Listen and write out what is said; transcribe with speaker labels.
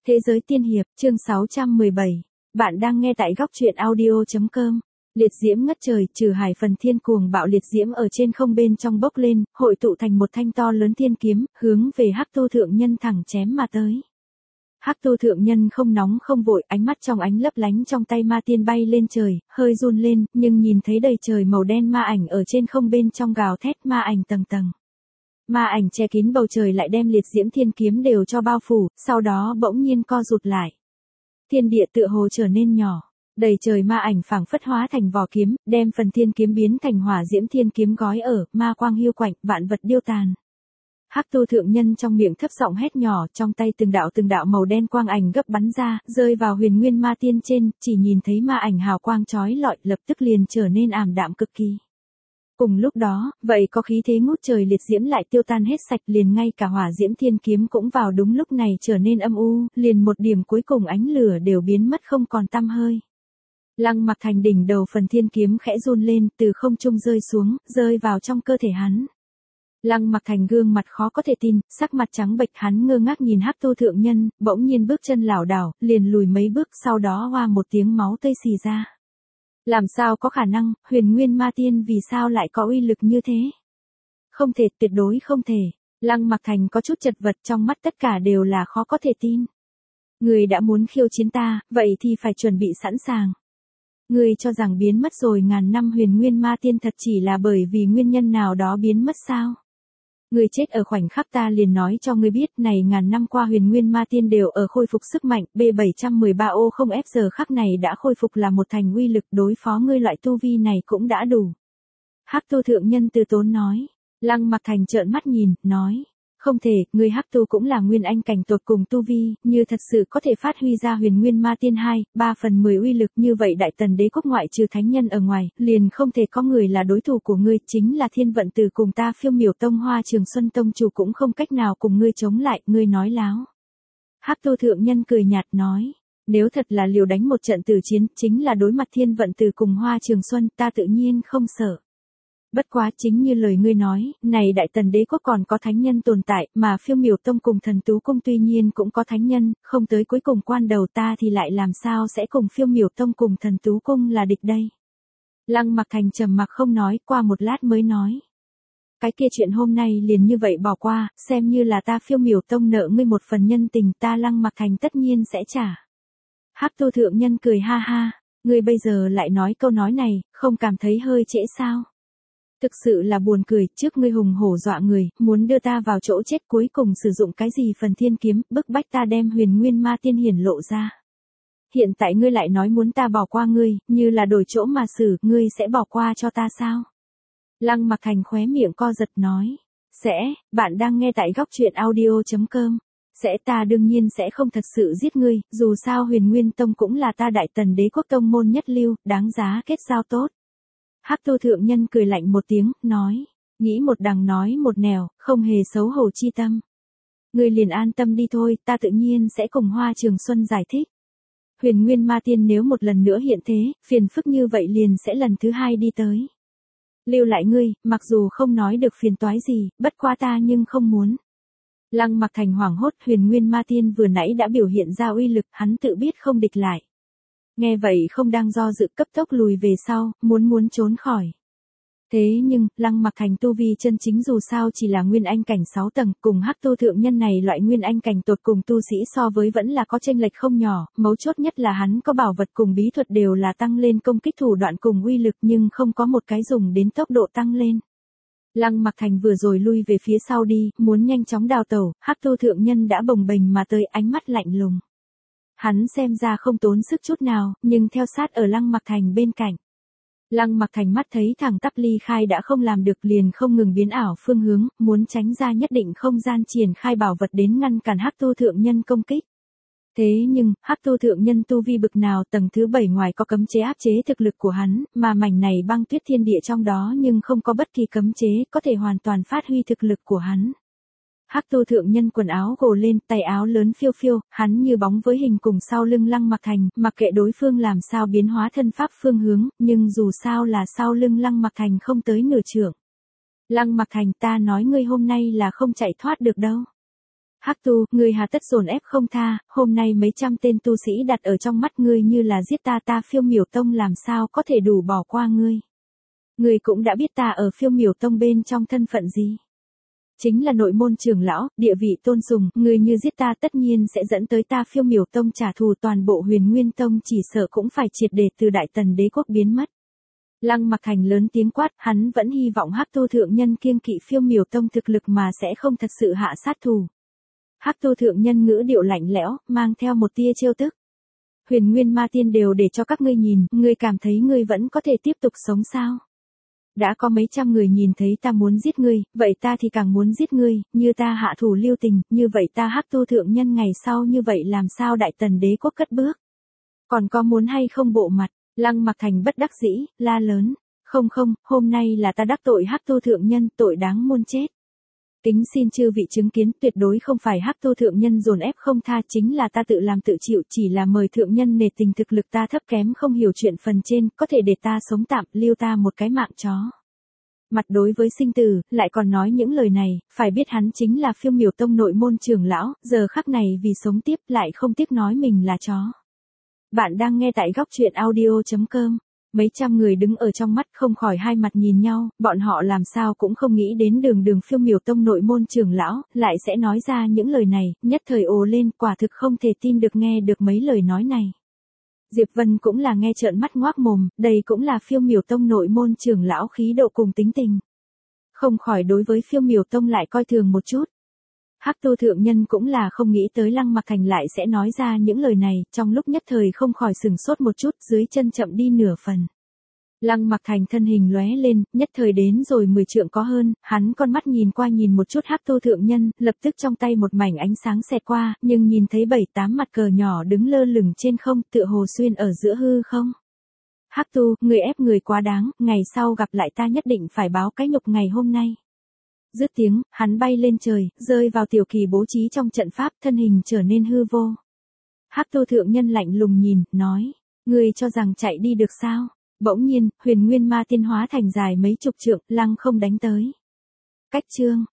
Speaker 1: Thế giới tiên hiệp, chương 617. Bạn đang nghe tại góc truyện audio.com. Liệt diễm ngất trời, trừ hải phần thiên cuồng bạo liệt diễm ở trên không bên trong bốc lên, hội tụ thành một thanh to lớn thiên kiếm, hướng về Hắc Tu thượng nhân thẳng chém mà tới. Hắc Tu thượng nhân không nóng không vội, ánh mắt trong ánh lấp lánh trong tay ma tiên bay lên trời, hơi run lên, nhưng nhìn thấy đầy trời màu đen ma ảnh ở trên không bên trong gào thét ma ảnh tầng tầng. Ma ảnh che kín bầu trời lại đem liệt diễm thiên kiếm đều cho bao phủ, sau đó bỗng nhiên co rụt lại. Thiên địa tựa hồ trở nên nhỏ, đầy trời ma ảnh phảng phất hóa thành vỏ kiếm, đem phần thiên kiếm biến thành hỏa diễm thiên kiếm gói ở, ma quang hiu quạnh, vạn vật điêu tàn. Hắc Tu thượng nhân trong miệng thấp giọng hét nhỏ, trong tay từng đạo màu đen quang ảnh gấp bắn ra, rơi vào huyền nguyên ma tiên trên, chỉ nhìn thấy ma ảnh hào quang chói lọi, lập tức liền trở nên ảm đạm cực kỳ. Cùng lúc đó, vậy có khí thế ngút trời liệt diễm lại tiêu tan hết sạch, liền ngay cả hỏa diễm thiên kiếm cũng vào đúng lúc này trở nên âm u, liền một điểm cuối cùng ánh lửa đều biến mất không còn tăm hơi. Lăng Mặc Thành đỉnh đầu phần thiên kiếm khẽ run lên, từ không trung rơi xuống, rơi vào trong cơ thể hắn. Lăng Mặc Thành gương mặt khó có thể tin, sắc mặt trắng bệch, hắn ngơ ngác nhìn Hắc Tu thượng nhân, bỗng nhiên bước chân lảo đảo, liền lùi mấy bước, sau đó hoa một tiếng máu tươi xì ra. Làm sao có khả năng, huyền nguyên ma tiên vì sao lại có uy lực như thế? Không thể, tuyệt đối không thể. Lăng Mặc Thành có chút chật vật, trong mắt tất cả đều là khó có thể tin. Người đã muốn khiêu chiến ta, vậy thì phải chuẩn bị sẵn sàng. Người cho rằng biến mất rồi ngàn năm huyền nguyên ma tiên thật chỉ là bởi vì nguyên nhân nào đó biến mất sao? Người chết ở khoảnh khắc ta liền nói cho ngươi biết, này ngàn năm qua huyền nguyên ma tiên đều ở khôi phục sức mạnh, B713O không F giờ khắc này đã khôi phục là một thành uy lực, đối phó ngươi loại tu vi này cũng đã đủ. Hắc Tu thượng nhân từ tốn nói. Lăng Mặc Thành trợn mắt nhìn, nói. Không thể, ngươi Hắc Tu cũng là nguyên anh cảnh tột cùng tu vi, như thật sự có thể phát huy ra huyền nguyên ma tiên 2/3 uy lực như vậy, đại tần đế quốc ngoại trừ thánh nhân ở ngoài, liền không thể có người là đối thủ của ngươi, chính là Thiên Vận Tử cùng ta Phiêu Miểu Tông Hoa Trường Xuân Tông chủ cũng không cách nào cùng ngươi chống lại, ngươi nói láo. Hắc Tu thượng nhân cười nhạt nói. Nếu thật là liều đánh một trận tử chiến, chính là đối mặt Thiên Vận Tử cùng Hoa Trường Xuân, ta tự nhiên không sợ. Bất quá chính như lời ngươi nói, này đại tần đế quốc còn có thánh nhân tồn tại, mà Phiêu Miểu Tông cùng Thần Tú Cung tuy nhiên cũng có thánh nhân, không tới cuối cùng quan đầu ta thì lại làm sao sẽ cùng Phiêu Miểu Tông cùng Thần Tú Cung là địch đây. Lăng Mặc Thành trầm mặc không nói, qua một lát mới nói. Cái kia chuyện hôm nay liền như vậy bỏ qua, xem như là ta Phiêu Miểu Tông nợ ngươi một phần nhân tình, ta Lăng Mặc Thành tất nhiên sẽ trả. Hắc Tu thượng nhân cười ha ha, ngươi bây giờ lại nói câu nói này, không cảm thấy hơi trễ sao? Thực sự là buồn cười, trước ngươi hùng hổ dọa người, muốn đưa ta vào chỗ chết, cuối cùng sử dụng cái gì phần thiên kiếm, bức bách ta đem huyền nguyên ma tiên hiển lộ ra. Hiện tại ngươi lại nói muốn ta bỏ qua ngươi, như là đổi chỗ mà xử, ngươi sẽ bỏ qua cho ta sao? Lăng Mặc Thành khóe miệng co giật nói. Bạn đang nghe tại góc truyện audio.com. Ta đương nhiên sẽ không thật sự giết ngươi, dù sao huyền nguyên tông cũng là ta đại tần đế quốc tông môn nhất lưu, đáng giá kết giao tốt. Hắc Tu thượng nhân cười lạnh một tiếng, nói, nghĩ một đằng nói một nẻo, không hề xấu hổ chi tâm. Ngươi liền an tâm đi thôi, ta tự nhiên sẽ cùng Hoa Trường Xuân giải thích. Huyền nguyên ma tiên nếu một lần nữa hiện thế, phiền phức như vậy liền sẽ lần thứ hai đi tới. Lưu lại ngươi, mặc dù không nói được phiền toái gì, bất quá ta nhưng không muốn. Lăng Mặc Thành hoảng hốt, huyền nguyên ma tiên vừa nãy đã biểu hiện ra uy lực, hắn tự biết không địch lại. Nghe vậy không đang do dự, cấp tốc lùi về sau, muốn trốn khỏi. Thế nhưng, Lăng Mặc Thành tu vi chân chính dù sao chỉ là nguyên anh cảnh 6 tầng, cùng Hắc Tu thượng nhân này loại nguyên anh cảnh tột cùng tu sĩ so với vẫn là có chênh lệch không nhỏ, mấu chốt nhất là hắn có bảo vật cùng bí thuật đều là tăng lên công kích thủ đoạn cùng uy lực, nhưng không có một cái dùng đến tốc độ tăng lên. Lăng Mặc Thành vừa rồi lui về phía sau đi, muốn nhanh chóng đào tẩu, Hắc Tu thượng nhân đã bồng bềnh mà tới, ánh mắt lạnh lùng. Hắn xem ra không tốn sức chút nào, nhưng theo sát ở Lăng Mặc Thành bên cạnh. Lăng Mặc Thành mắt thấy thẳng tắp ly khai đã không làm được, liền không ngừng biến ảo phương hướng, muốn tránh ra nhất định không gian, triển khai bảo vật đến ngăn cản Hắc Tu thượng nhân công kích. Thế nhưng, Hắc Tu thượng nhân tu vi bực nào, tầng thứ 7 ngoài có cấm chế áp chế thực lực của hắn, mà mảnh này băng tuyết thiên địa trong đó nhưng không có bất kỳ cấm chế có thể hoàn toàn phát huy thực lực của hắn. Hắc Tu thượng nhân quần áo gồ lên, tay áo lớn phiêu phiêu, hắn như bóng với hình cùng sau lưng Lăng Mặc Thành, mặc kệ đối phương làm sao biến hóa thân pháp phương hướng, nhưng dù sao là sau lưng Lăng Mặc Thành không tới nửa trượng. Lăng Mặc Thành, ta nói ngươi hôm nay là không chạy thoát được đâu. Hắc tu, ngươi hà tất dồn ép không tha, hôm nay mấy trăm tên tu sĩ đặt ở trong mắt ngươi như là giết ta Phiêu Miểu Tông làm sao có thể đủ bỏ qua ngươi. Ngươi cũng đã biết ta ở Phiêu Miểu Tông bên trong thân phận gì. Chính là nội môn trưởng lão, địa vị tôn sùng, ngươi như giết ta tất nhiên sẽ dẫn tới ta Phiêu Miểu Tông trả thù, toàn bộ Huyền Nguyên Tông chỉ sợ cũng phải triệt để từ Đại Tần đế quốc biến mất. Lăng Mặc Thành lớn tiếng quát, hắn vẫn hy vọng Hắc tu thượng nhân kiêng kỵ Phiêu Miểu Tông thực lực mà sẽ không thật sự hạ sát thủ. Hắc tu thượng nhân ngữ điệu lạnh lẽo, mang theo một tia trêu tức. Huyền Nguyên Ma Tiên đều để cho các ngươi nhìn, ngươi cảm thấy ngươi vẫn có thể tiếp tục sống sao? Đã có mấy trăm người nhìn thấy ta muốn giết ngươi, vậy ta thì càng muốn giết ngươi, như ta hạ thủ lưu tình, như vậy ta Hắc tu thượng nhân ngày sau như vậy làm sao Đại Tần đế quốc cất bước? Còn có muốn hay không bộ mặt? Lăng Mặc Thành bất đắc dĩ, la lớn. Không, hôm nay là ta đắc tội Hắc tu thượng nhân, tội đáng muôn chết. Kính xin chư vị chứng kiến, tuyệt đối không phải Hắc tu thượng nhân dồn ép không tha, chính là ta tự làm tự chịu, chỉ là mời thượng nhân nể tình thực lực ta thấp kém không hiểu chuyện phần trên, có thể để ta sống tạm, lưu ta một cái mạng chó. Mặt đối với sinh tử, lại còn nói những lời này, phải biết hắn chính là Phiêu Miểu Tông nội môn trưởng lão, giờ khắc này vì sống tiếp lại không tiếc nói mình là chó. Bạn đang nghe tại góc truyện audio.com. Mấy trăm người đứng ở trong mắt không khỏi hai mặt nhìn nhau, bọn họ làm sao cũng không nghĩ đến đường Phiêu Miểu Tông nội môn trưởng lão, lại sẽ nói ra những lời này, nhất thời ồ lên, quả thực không thể tin được nghe được mấy lời nói này. Diệp Vân cũng là nghe trợn mắt ngoác mồm, đây cũng là Phiêu Miểu Tông nội môn trưởng lão khí độ cùng tính tình. Không khỏi đối với Phiêu Miểu Tông lại coi thường một chút. Hắc tu thượng nhân cũng là không nghĩ tới Lăng Mặc Thành lại sẽ nói ra những lời này, trong lúc nhất thời không khỏi sừng sốt một chút, dưới chân chậm đi nửa phần. Lăng Mặc Thành thân hình lóe lên, nhất thời đến rồi 10 trượng có hơn, hắn con mắt nhìn qua nhìn một chút Hắc tu thượng nhân, lập tức trong tay một mảnh ánh sáng xẹt qua, nhưng nhìn thấy 7-8 mặt cờ nhỏ đứng lơ lửng trên không, tựa hồ xuyên ở giữa hư không. Hắc tu, người ép người quá đáng, ngày sau gặp lại ta nhất định phải báo cái nhục ngày hôm nay. Dứt tiếng, hắn bay lên trời, rơi vào tiểu kỳ bố trí trong trận pháp, thân hình trở nên hư vô. Hắc tu thượng nhân lạnh lùng nhìn, nói, ngươi cho rằng chạy đi được sao? Bỗng nhiên, Huyền Nguyên Ma Tiên hóa thành dài mấy chục trượng, lăng không đánh tới. Cách chương,